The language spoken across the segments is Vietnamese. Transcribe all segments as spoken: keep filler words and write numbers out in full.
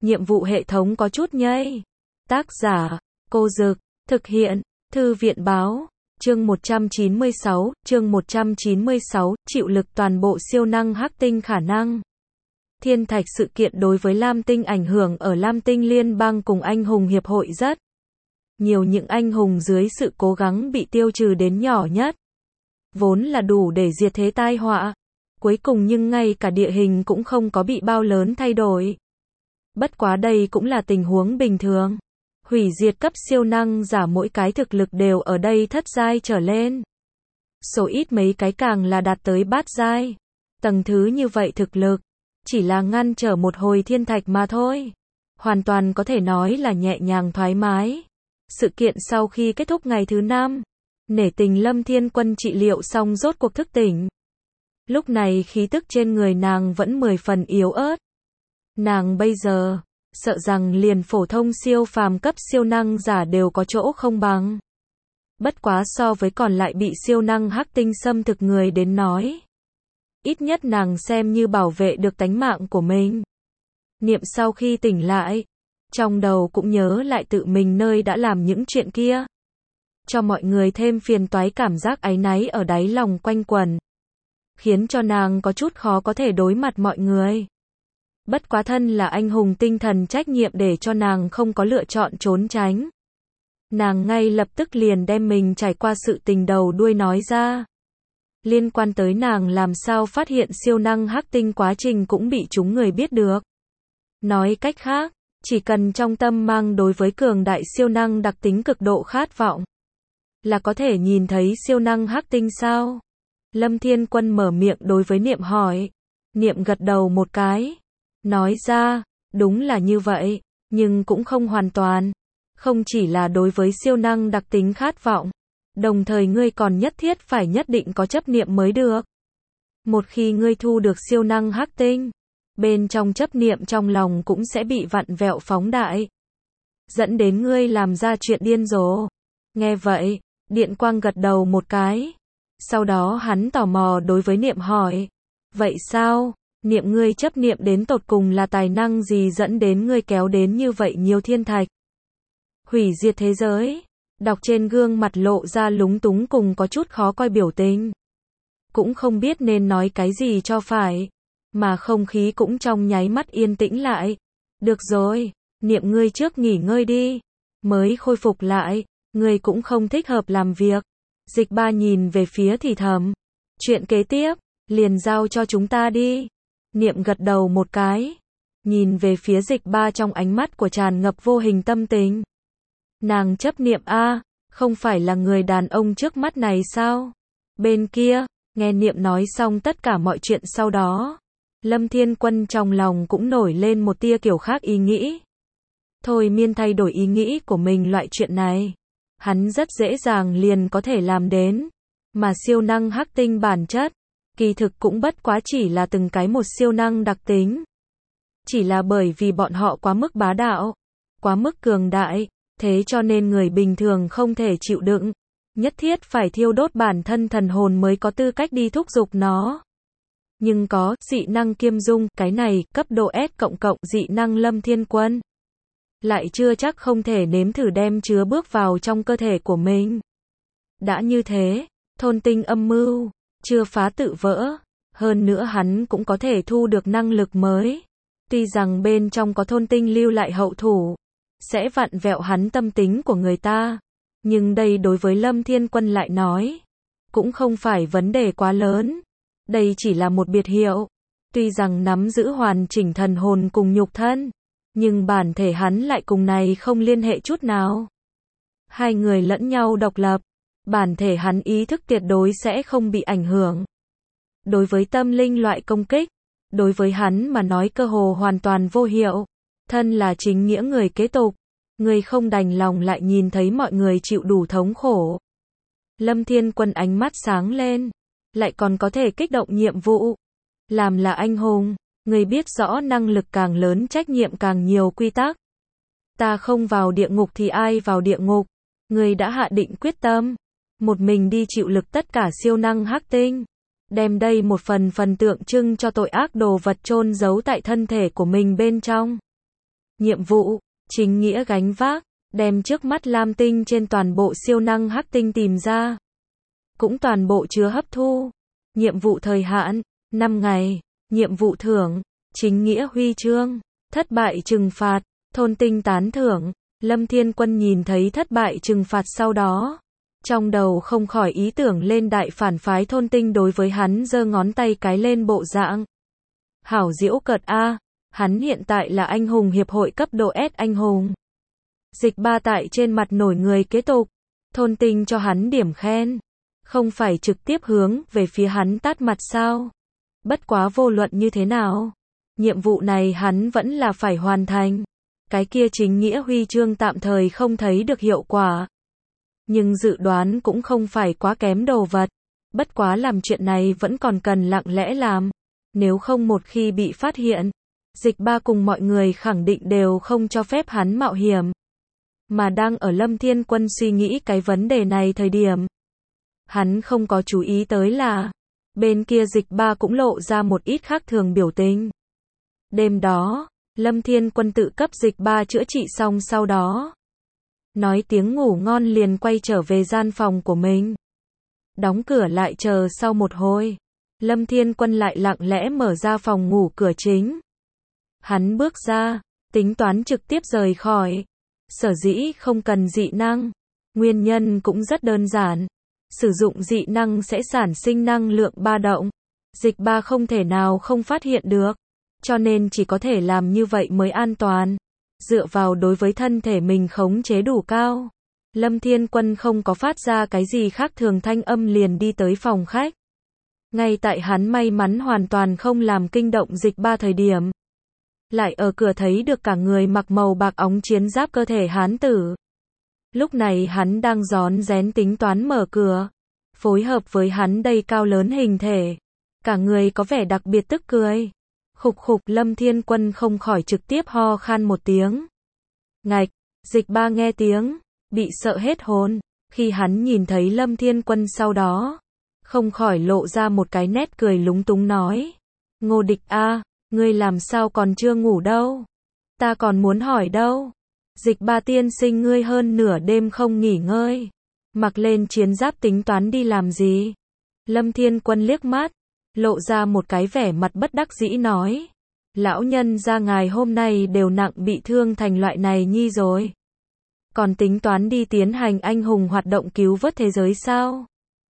nhiệm vụ hệ thống có chút nhây. Tác giả, Cô Dực, thực hiện, Thư viện Báo, chương một trăm chín mươi sáu, chương một trăm chín mươi sáu, chịu lực toàn bộ siêu năng hắc tinh khả năng. Thiên thạch sự kiện đối với Lam Tinh ảnh hưởng ở Lam Tinh liên bang cùng anh hùng hiệp hội rất nhiều, những anh hùng dưới sự cố gắng bị tiêu trừ đến nhỏ nhất. Vốn là đủ để diệt thế tai họa. Cuối cùng nhưng ngay cả địa hình cũng không có bị bao lớn thay đổi. Bất quá đây cũng là tình huống bình thường. Hủy diệt cấp siêu năng giả mỗi cái thực lực đều ở đây thất giai trở lên. Số ít mấy cái càng là đạt tới bát giai. Tầng thứ như vậy thực lực, chỉ là ngăn trở một hồi thiên thạch mà thôi. Hoàn toàn có thể nói là nhẹ nhàng thoải mái. Sự kiện sau khi kết thúc ngày thứ năm, nể tình Lâm Thiên Quân trị liệu xong rốt cuộc thức tỉnh. Lúc này khí tức trên người nàng vẫn mười phần yếu ớt. Nàng bây giờ, sợ rằng liền phổ thông siêu phàm cấp siêu năng giả đều có chỗ không bằng. Bất quá so với còn lại bị siêu năng hắc tinh xâm thực người đến nói, ít nhất nàng xem như bảo vệ được tánh mạng của mình. Niệm sau khi tỉnh lại, trong đầu cũng nhớ lại tự mình nơi đã làm những chuyện kia. Cho mọi người thêm phiền toái, cảm giác áy náy ở đáy lòng quanh quẩn, khiến cho nàng có chút khó có thể đối mặt mọi người. Bất quá thân là anh hùng, tinh thần trách nhiệm để cho nàng không có lựa chọn trốn tránh. Nàng ngay lập tức liền đem mình trải qua sự tình đầu đuôi nói ra. Liên quan tới nàng làm sao phát hiện siêu năng hắc tinh quá trình cũng bị chúng người biết được. Nói cách khác, chỉ cần trong tâm mang đối với cường đại siêu năng đặc tính cực độ khát vọng, là có thể nhìn thấy siêu năng hắc tinh sao? Lâm Thiên Quân mở miệng đối với Niệm hỏi. Niệm gật đầu một cái, nói ra, đúng là như vậy, nhưng cũng không hoàn toàn. Không chỉ là đối với siêu năng đặc tính khát vọng, đồng thời ngươi còn nhất thiết phải nhất định có chấp niệm mới được. Một khi ngươi thu được siêu năng hắc tinh, bên trong chấp niệm trong lòng cũng sẽ bị vặn vẹo phóng đại, dẫn đến ngươi làm ra chuyện điên rồ. Nghe vậy, Điện Quang gật đầu một cái. Sau đó hắn tò mò đối với Niệm hỏi, vậy sao, Niệm ngươi chấp niệm đến tột cùng là tài năng gì dẫn đến ngươi kéo đến như vậy nhiều thiên thạch, hủy diệt thế giới? Đọc trên gương mặt lộ ra lúng túng cùng có chút khó coi biểu tình. Cũng không biết nên nói cái gì cho phải, mà không khí cũng trong nháy mắt yên tĩnh lại. Được rồi, Niệm ngươi trước nghỉ ngơi đi, mới khôi phục lại, ngươi cũng không thích hợp làm việc. Dịch Ba nhìn về phía thì thầm, chuyện kế tiếp, liền giao cho chúng ta đi. Niệm gật đầu một cái, nhìn về phía Dịch Ba trong ánh mắt của tràn ngập vô hình tâm tình. Nàng chấp niệm a, không phải là người đàn ông trước mắt này sao? Bên kia, nghe Niệm nói xong tất cả mọi chuyện sau đó, Lâm Thiên Quân trong lòng cũng nổi lên một tia kiểu khác ý nghĩ. Thôi miên thay đổi ý nghĩ của mình, loại chuyện này hắn rất dễ dàng liền có thể làm đến. Mà siêu năng hắc tinh bản chất, kỳ thực cũng bất quá chỉ là từng cái một siêu năng đặc tính. Chỉ là bởi vì bọn họ quá mức bá đạo, quá mức cường đại, thế cho nên người bình thường không thể chịu đựng. Nhất thiết phải thiêu đốt bản thân thần hồn mới có tư cách đi thúc giục nó. Nhưng có dị năng kiêm dung, cái này, cấp độ S cộng cộng dị năng Lâm Thiên Quân, lại chưa chắc không thể nếm thử đem chứa bước vào trong cơ thể của mình. Đã như thế, thôn tinh âm mưu chưa phá tự vỡ, hơn nữa hắn cũng có thể thu được năng lực mới. Tuy rằng bên trong có thôn tinh lưu lại hậu thủ, sẽ vặn vẹo hắn tâm tính của người ta, nhưng đây đối với Lâm Thiên Quân lại nói, cũng không phải vấn đề quá lớn. Đây chỉ là một biệt hiệu. Tuy rằng nắm giữ hoàn chỉnh thần hồn cùng nhục thân, nhưng bản thể hắn lại cùng này không liên hệ chút nào. Hai người lẫn nhau độc lập, bản thể hắn ý thức tuyệt đối sẽ không bị ảnh hưởng. Đối với tâm linh loại công kích, đối với hắn mà nói cơ hồ hoàn toàn vô hiệu. Thân là chính nghĩa người kế tục, người không đành lòng lại nhìn thấy mọi người chịu đủ thống khổ. Lâm Thiên Quân ánh mắt sáng lên, lại còn có thể kích động nhiệm vụ. Làm là anh hùng, người biết rõ năng lực càng lớn trách nhiệm càng nhiều quy tắc. Ta không vào địa ngục thì ai vào địa ngục? Người đã hạ định quyết tâm, một mình đi chịu lực tất cả siêu năng hắc tinh, đem đây một phần phần tượng trưng cho tội ác đồ vật chôn giấu tại thân thể của mình bên trong. Nhiệm vụ, chính nghĩa gánh vác, đem trước mắt lam tinh trên toàn bộ siêu năng hắc tinh tìm ra. Cũng toàn bộ chứa hấp thu. Nhiệm vụ thời hạn, năm ngày. Nhiệm vụ thưởng, chính nghĩa huy chương. Thất bại trừng phạt, thôn tinh tán thưởng. Lâm Thiên Quân nhìn thấy thất bại trừng phạt sau đó. Trong đầu không khỏi ý tưởng lên đại phản phái thôn tinh đối với hắn giơ ngón tay cái lên bộ dạng. Hảo diễu cợt A, hắn hiện tại là anh hùng hiệp hội cấp độ S anh hùng. Dịch ba tại trên mặt nổi người kế tục. Thôn tinh cho hắn điểm khen. Không phải trực tiếp hướng về phía hắn tát mặt sao. Bất quá vô luận như thế nào. Nhiệm vụ này hắn vẫn là phải hoàn thành. Cái kia chính nghĩa huy chương tạm thời không thấy được hiệu quả. Nhưng dự đoán cũng không phải quá kém đồ vật. Bất quá làm chuyện này vẫn còn cần lặng lẽ làm. Nếu không một khi bị phát hiện, dịch ba cùng mọi người khẳng định đều không cho phép hắn mạo hiểm. Mà đang ở Lâm Thiên Quân suy nghĩ cái vấn đề này thời điểm. Hắn không có chú ý tới là, bên kia dịch ba cũng lộ ra một ít khác thường biểu tình. Đêm đó, Lâm Thiên Quân tự cấp dịch ba chữa trị xong sau đó. Nói tiếng ngủ ngon liền quay trở về gian phòng của mình. Đóng cửa lại chờ sau một hồi. Lâm Thiên Quân lại lặng lẽ mở ra phòng ngủ cửa chính. Hắn bước ra, tính toán trực tiếp rời khỏi. Sở dĩ không cần dị năng. Nguyên nhân cũng rất đơn giản. Sử dụng dị năng sẽ sản sinh năng lượng ba động. Dịch ba không thể nào không phát hiện được. Cho nên chỉ có thể làm như vậy mới an toàn. Dựa vào đối với thân thể mình khống chế đủ cao. Lâm Thiên Quân không có phát ra cái gì khác thường thanh âm liền đi tới phòng khách. Ngay tại hắn may mắn hoàn toàn không làm kinh động dịch ba thời điểm. Lại ở cửa thấy được cả người mặc màu bạc óng chiến giáp cơ thể hán tử. Lúc này hắn đang rón rén tính toán mở cửa. Phối hợp với hắn đây cao lớn hình thể. Cả người có vẻ đặc biệt tức cười. Khục khục Lâm Thiên Quân không khỏi trực tiếp ho khan một tiếng. Ngạch, dịch ba nghe tiếng, bị sợ hết hồn. Khi hắn nhìn thấy Lâm Thiên Quân sau đó, không khỏi lộ ra một cái nét cười lúng túng nói. Ngô Địch a, ngươi làm sao còn chưa ngủ đâu? Ta còn muốn hỏi đâu? Dịch ba tiên sinh ngươi hơn nửa đêm không nghỉ ngơi. Mặc lên chiến giáp tính toán đi làm gì? Lâm Thiên Quân liếc mắt, lộ ra một cái vẻ mặt bất đắc dĩ nói. Lão nhân gia ngài hôm nay đều nặng bị thương thành loại này nhi rồi. Còn tính toán đi tiến hành anh hùng hoạt động cứu vớt thế giới sao?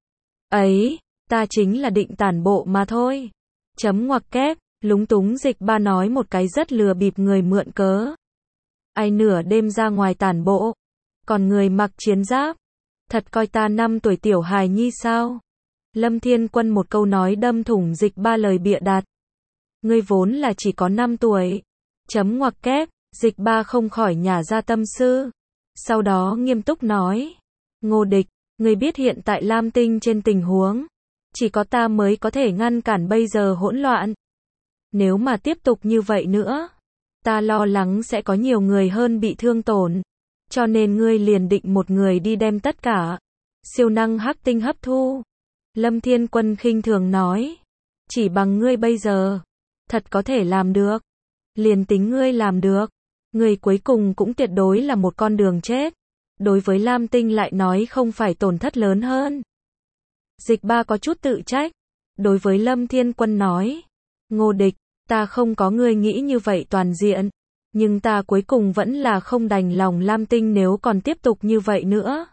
Ấy, ta chính là định tản bộ mà thôi. Chấm ngoặc kép, lúng túng dịch ba nói một cái rất lừa bịp người mượn cớ. Ai nửa đêm ra ngoài tản bộ, còn người mặc chiến giáp. Thật coi ta năm tuổi tiểu hài nhi sao? Lâm Thiên Quân một câu nói đâm thủng dịch ba lời bịa đặt. Ngươi vốn là chỉ có năm tuổi. Chấm ngoặc kép, dịch ba không khỏi nhả ra tâm sư. Sau đó nghiêm túc nói. Ngô Địch, ngươi biết hiện tại Lam Tinh trên tình huống. Chỉ có ta mới có thể ngăn cản bây giờ hỗn loạn. Nếu mà tiếp tục như vậy nữa, ta lo lắng sẽ có nhiều người hơn bị thương tổn. Cho nên ngươi liền định một người đi đem tất cả siêu năng hắc tinh hấp thu. Lâm Thiên Quân khinh thường nói. Chỉ bằng ngươi bây giờ, thật có thể làm được. Liền tính ngươi làm được, ngươi cuối cùng cũng tuyệt đối là một con đường chết. Đối với Lam Tinh lại nói không phải tổn thất lớn hơn. Dịch ba có chút tự trách. Đối với Lâm Thiên Quân nói. Ngô Địch, ta không có ngươi nghĩ như vậy toàn diện. Nhưng ta cuối cùng vẫn là không đành lòng Lam Tinh nếu còn tiếp tục như vậy nữa.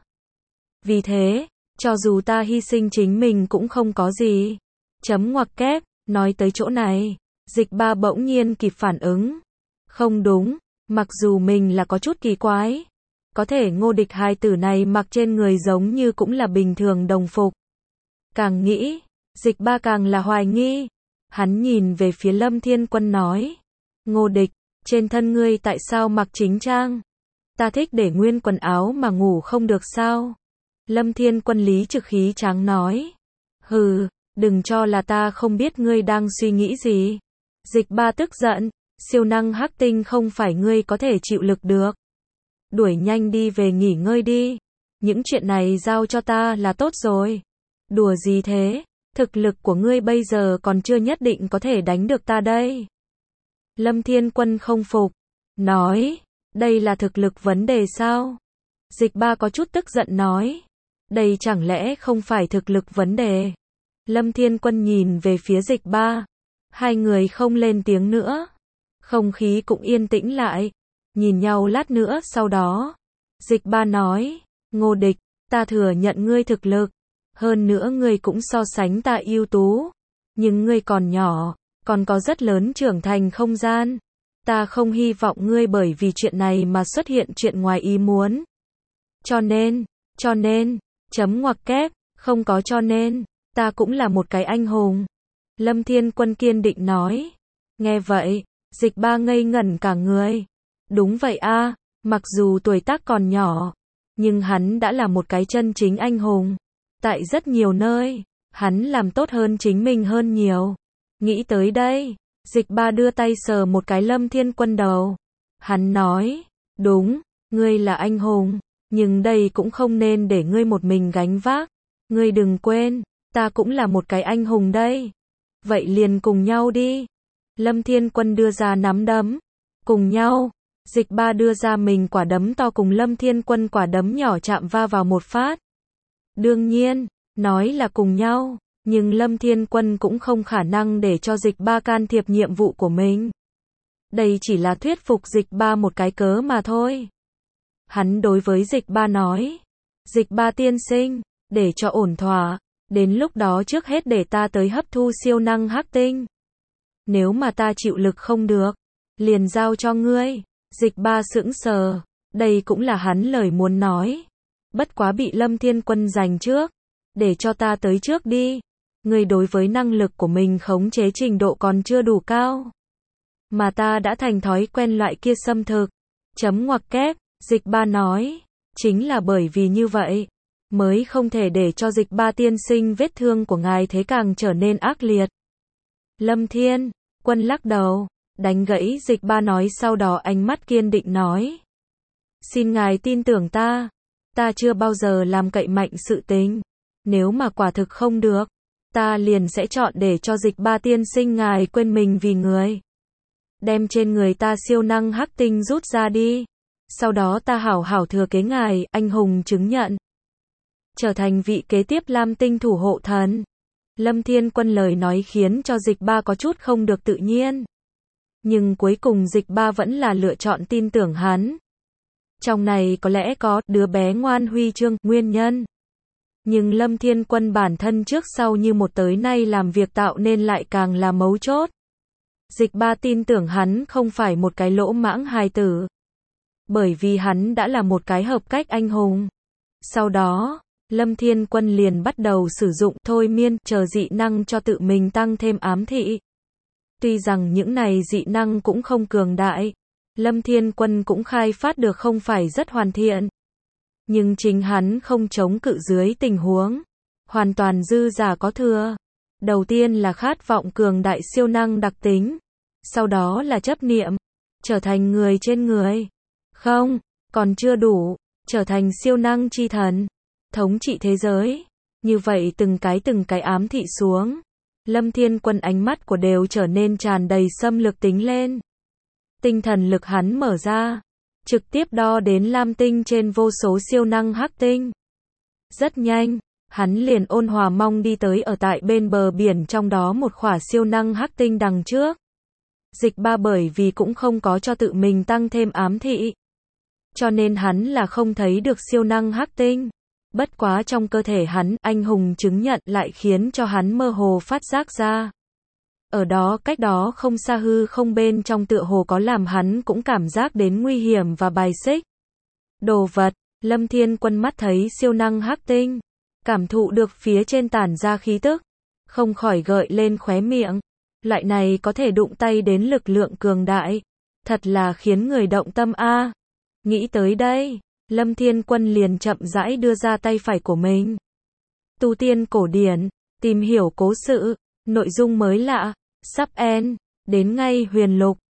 Vì thế, cho dù ta hy sinh chính mình cũng không có gì. Chấm ngoặc kép, nói tới chỗ này, dịch ba bỗng nhiên kịp phản ứng. Không đúng, mặc dù mình là có chút kỳ quái. Có thể Ngô Địch hai từ này mặc trên người giống như cũng là bình thường đồng phục. Càng nghĩ, dịch ba càng là hoài nghi. Hắn nhìn về phía Lâm Thiên Quân nói. Ngô Địch, trên thân ngươi tại sao mặc chính trang? Ta thích để nguyên quần áo mà ngủ không được sao? Lâm Thiên Quân lý trực khí tráng nói. Hừ, đừng cho là ta không biết ngươi đang suy nghĩ gì. Dịch ba tức giận, siêu năng hắc tinh không phải ngươi có thể chịu lực được. Đuổi nhanh đi về nghỉ ngơi đi. Những chuyện này giao cho ta là tốt rồi. Đùa gì thế? Thực lực của ngươi bây giờ còn chưa nhất định có thể đánh được ta đây. Lâm Thiên Quân không phục. nói, đây là thực lực vấn đề sao? Dịch ba có chút tức giận nói, đây chẳng lẽ không phải thực lực vấn đề? Lâm Thiên Quân nhìn về phía dịch ba, hai người không lên tiếng nữa, không khí cũng yên tĩnh lại, nhìn nhau lát nữa sau đó, dịch ba nói, Ngô Địch, ta thừa nhận ngươi thực lực, hơn nữa ngươi cũng so sánh ta ưu tú, nhưng ngươi còn nhỏ, còn có rất lớn trưởng thành không gian, ta không hy vọng ngươi bởi vì chuyện này mà xuất hiện chuyện ngoài ý muốn. Cho nên, cho nên, chấm ngoặc kép, không có cho nên, ta cũng là một cái anh hùng. Lâm Thiên Quân kiên định nói. Nghe vậy, dịch ba ngây ngẩn cả người. Đúng vậy a, mặc dù tuổi tác còn nhỏ, nhưng hắn đã là một cái chân chính anh hùng. Tại rất nhiều nơi, hắn làm tốt hơn chính mình hơn nhiều. Nghĩ tới đây, dịch ba đưa tay sờ một cái Lâm Thiên Quân đầu. Hắn nói, đúng, ngươi là anh hùng, nhưng đây cũng không nên để ngươi một mình gánh vác. Ngươi đừng quên, ta cũng là một cái anh hùng đây. Vậy liền cùng nhau đi. Lâm Thiên Quân đưa ra nắm đấm. Cùng nhau. Dịch ba đưa ra mình quả đấm to cùng Lâm Thiên Quân quả đấm nhỏ chạm va vào một phát. Đương nhiên, nói là cùng nhau, nhưng Lâm Thiên Quân cũng không khả năng để cho dịch ba can thiệp nhiệm vụ của mình. Đây chỉ là thuyết phục dịch ba một cái cớ mà thôi. Hắn đối với dịch ba nói. Dịch ba tiên sinh, để cho ổn thỏa, đến lúc đó trước hết để ta tới hấp thu siêu năng hắc tinh. Nếu mà ta chịu lực không được, liền giao cho ngươi. Dịch ba sững sờ, đây cũng là hắn lời muốn nói. Bất quá bị Lâm Thiên Quân giành trước, để cho ta tới trước đi. Ngươi đối với năng lực của mình khống chế trình độ còn chưa đủ cao. Mà ta đã thành thói quen loại kia xâm thực. Chấm ngoặc kép, dịch ba nói, chính là bởi vì như vậy, mới không thể để cho dịch ba tiên sinh vết thương của ngài thế càng trở nên ác liệt. Lâm Thiên Quân lắc đầu, đánh gãy dịch ba nói, sau đó ánh mắt kiên định nói. Xin ngài tin tưởng ta, ta chưa bao giờ làm cậy mạnh sự tình. Nếu mà quả thực không được, ta liền sẽ chọn để cho dịch ba tiên sinh ngài quên mình vì người. Đem trên người ta siêu năng hắc tinh rút ra đi. Sau đó ta hảo hảo thừa kế ngài, anh hùng chứng nhận. Trở thành vị kế tiếp Lam Tinh thủ hộ thần. Lâm Thiên Quân lời nói khiến cho dịch ba có chút không được tự nhiên. Nhưng cuối cùng dịch ba vẫn là lựa chọn tin tưởng hắn. Trong này có lẽ có đứa bé ngoan huy chương nguyên nhân. Nhưng Lâm Thiên Quân bản thân trước sau như một tới nay làm việc tạo nên lại càng là mấu chốt. Dịch ba tin tưởng hắn không phải một cái lỗ mãng hài tử. Bởi vì hắn đã là một cái hợp cách anh hùng. Sau đó, Lâm Thiên Quân liền bắt đầu sử dụng thôi miên chờ dị năng cho tự mình tăng thêm ám thị. Tuy rằng những này dị năng cũng không cường đại, Lâm Thiên Quân cũng khai phát được không phải rất hoàn thiện. Nhưng chính hắn không chống cự dưới tình huống, hoàn toàn dư giả có thừa. Đầu tiên là khát vọng cường đại siêu năng đặc tính, sau đó là chấp niệm, trở thành người trên người. Không, còn chưa đủ, trở thành siêu năng chi thần, thống trị thế giới. Như vậy từng cái từng cái ám thị xuống, Lâm Thiên Quân ánh mắt của đều trở nên tràn đầy xâm lược tính lên. Tinh thần lực hắn mở ra, trực tiếp đo đến Lam Tinh trên vô số siêu năng hắc tinh. Rất nhanh, hắn liền ôn hòa mong đi tới ở tại bên bờ biển trong đó một khỏa siêu năng hắc tinh đằng trước. Dịch ba bởi vì cũng không có cho tự mình tăng thêm ám thị, cho nên hắn là không thấy được siêu năng hắc tinh. Bất quá trong cơ thể hắn, anh hùng chứng nhận lại khiến cho hắn mơ hồ phát giác ra. Ở đó cách đó không xa hư không bên trong tựa hồ có làm hắn cũng cảm giác đến nguy hiểm và bài xích. Đồ vật, Lâm Thiên Quân mắt thấy siêu năng hắc tinh, cảm thụ được phía trên tản ra khí tức, không khỏi gợi lên khóe miệng. Loại này có thể đụng tay đến lực lượng cường đại, thật là khiến người động tâm a. Nghĩ tới đây, Lâm Thiên Quân liền chậm rãi đưa ra tay phải của mình. Tu tiên cổ điển, tìm hiểu cố sự, nội dung mới lạ, sắp end, đến ngay huyền lục.